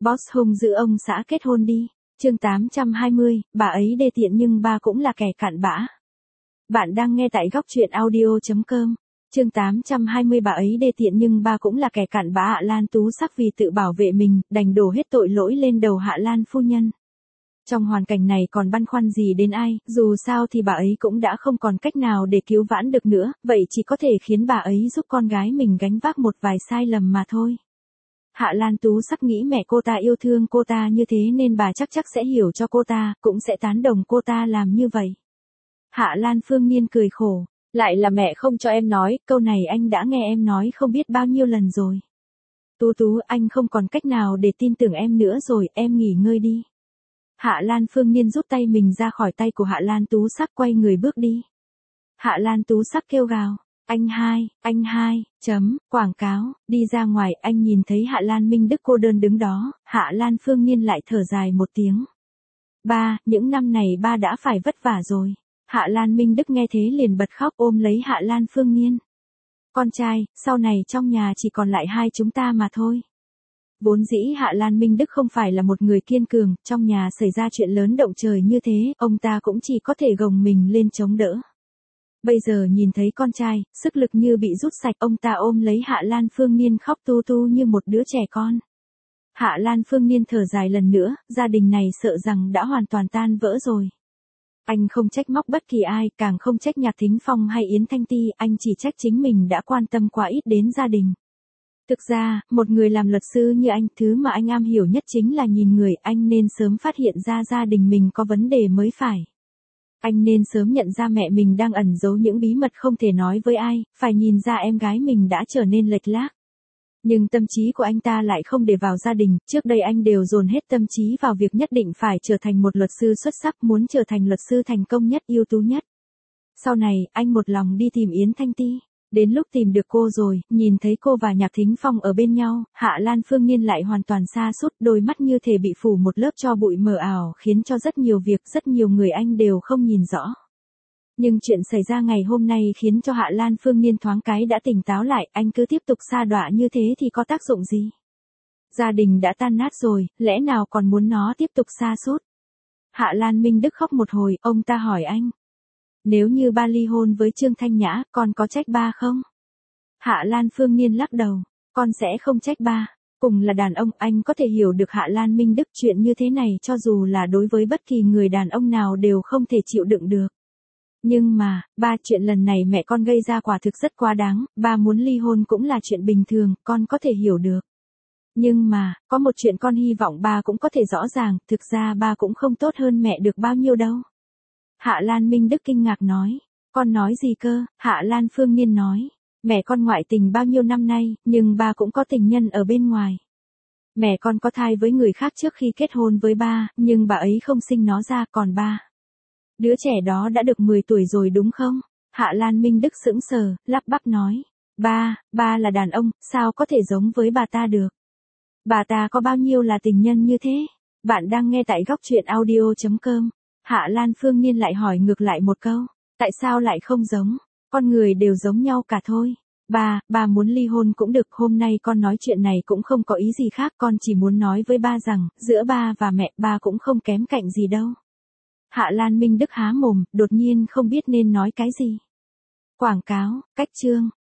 Boss hung giữ ông xã kết hôn đi. Chương 820, bà ấy đê tiện nhưng ba cũng là kẻ cặn bã. Bạn đang nghe tại góc truyện audio.com. Chương 820 bà ấy đê tiện nhưng ba cũng là kẻ cặn bã. Hạ Lan Tú Sắc vì tự bảo vệ mình, đành đổ hết tội lỗi lên đầu Hạ Lan phu nhân. Trong hoàn cảnh này còn băn khoăn gì đến ai, dù sao thì bà ấy cũng đã không còn cách nào để cứu vãn được nữa, vậy chỉ có thể khiến bà ấy giúp con gái mình gánh vác một vài sai lầm mà thôi. Hạ Lan Tú Sắc nghĩ mẹ cô ta yêu thương cô ta như thế nên bà chắc sẽ hiểu cho cô ta, cũng sẽ tán đồng cô ta làm như vậy. Hạ Lan Phương Niên cười khổ, lại là mẹ không cho em nói, câu này anh đã nghe em nói không biết bao nhiêu lần rồi. Tú Tú, anh không còn cách nào để tin tưởng em nữa rồi, em nghỉ ngơi đi. Hạ Lan Phương Niên rút tay mình ra khỏi tay của Hạ Lan Tú Sắc, quay người bước đi. Hạ Lan Tú Sắc kêu gào, anh hai, quảng cáo, đi ra ngoài. Anh nhìn thấy Hạ Lan Minh Đức cô đơn đứng đó, Hạ Lan Phương Niên lại thở dài một tiếng. Ba, những năm này ba đã phải vất vả rồi. Hạ Lan Minh Đức nghe thế liền bật khóc ôm lấy Hạ Lan Phương Niên. Con trai, sau này trong nhà chỉ còn lại hai chúng ta mà thôi. Vốn dĩ Hạ Lan Minh Đức không phải là một người kiên cường, trong nhà xảy ra chuyện lớn động trời như thế, ông ta cũng chỉ có thể gồng mình lên chống đỡ. Bây giờ nhìn thấy con trai, sức lực như bị rút sạch, ông ta ôm lấy Hạ Lan Phương Niên khóc tu tu như một đứa trẻ con. Hạ Lan Phương Niên thở dài lần nữa, gia đình này sợ rằng đã hoàn toàn tan vỡ rồi. Anh không trách móc bất kỳ ai, càng không trách Nhạc Thính Phong hay Yến Thanh Ti, anh chỉ trách chính mình đã quan tâm quá ít đến gia đình. Thực ra, một người làm luật sư như anh, thứ mà anh am hiểu nhất chính là nhìn người. Anh nên sớm phát hiện ra gia đình mình có vấn đề mới phải. Anh nên sớm nhận ra mẹ mình đang ẩn giấu những bí mật không thể nói với ai, phải nhìn ra em gái mình đã trở nên lệch lạc. Nhưng tâm trí của anh ta lại không để vào gia đình, trước đây anh đều dồn hết tâm trí vào việc nhất định phải trở thành một luật sư xuất sắc, muốn trở thành luật sư thành công nhất, ưu tú nhất. Sau này, anh một lòng đi tìm Yến Thanh Ti. Đến lúc tìm được cô rồi, nhìn thấy cô và Nhạc Thính Phong ở bên nhau, Hạ Lan Phương Niên lại hoàn toàn sa sút, đôi mắt như thể bị phủ một lớp tro bụi mờ ảo, khiến cho rất nhiều việc, rất nhiều người anh đều không nhìn rõ. Nhưng chuyện xảy ra ngày hôm nay khiến cho Hạ Lan Phương Niên thoáng cái đã tỉnh táo lại, anh cứ tiếp tục sa đọa như thế thì có tác dụng gì? Gia đình đã tan nát rồi, lẽ nào còn muốn nó tiếp tục sa sút? Hạ Lan Minh Đức khóc một hồi, ông ta hỏi anh. Nếu như ba ly hôn với Trương Thanh Nhã, con có trách ba không? Hạ Lan Phương Niên lắc đầu, con sẽ không trách ba. Cùng là đàn ông, anh có thể hiểu được Hạ Lan Minh Đức, chuyện như thế này cho dù là đối với bất kỳ người đàn ông nào đều không thể chịu đựng được. Nhưng mà, ba, chuyện lần này mẹ con gây ra quả thực rất quá đáng, ba muốn ly hôn cũng là chuyện bình thường, con có thể hiểu được. Nhưng mà, có một chuyện con hy vọng ba cũng có thể rõ ràng, thực ra ba cũng không tốt hơn mẹ được bao nhiêu đâu. Hạ Lan Minh Đức kinh ngạc nói, con nói gì cơ? Hạ Lan Phương Niên nói, mẹ con ngoại tình bao nhiêu năm nay, nhưng ba cũng có tình nhân ở bên ngoài. Mẹ con có thai với người khác trước khi kết hôn với ba, nhưng bà ấy không sinh nó ra, còn ba. Đứa trẻ đó đã được 10 tuổi rồi đúng không? Hạ Lan Minh Đức sững sờ, lắp bắp nói, ba là đàn ông, sao có thể giống với bà ta được? Bà ta có bao nhiêu là tình nhân như thế? Bạn đang nghe tại góc truyện audio.com. Hạ Lan Phương Niên lại hỏi ngược lại một câu, tại sao lại không giống? Con người đều giống nhau cả thôi. Ba muốn ly hôn cũng được, hôm nay con nói chuyện này cũng không có ý gì khác, con chỉ muốn nói với ba rằng, giữa ba và mẹ, ba cũng không kém cạnh gì đâu. Hạ Lan Minh Đức há mồm, đột nhiên không biết nên nói cái gì. Quảng cáo, cách chương.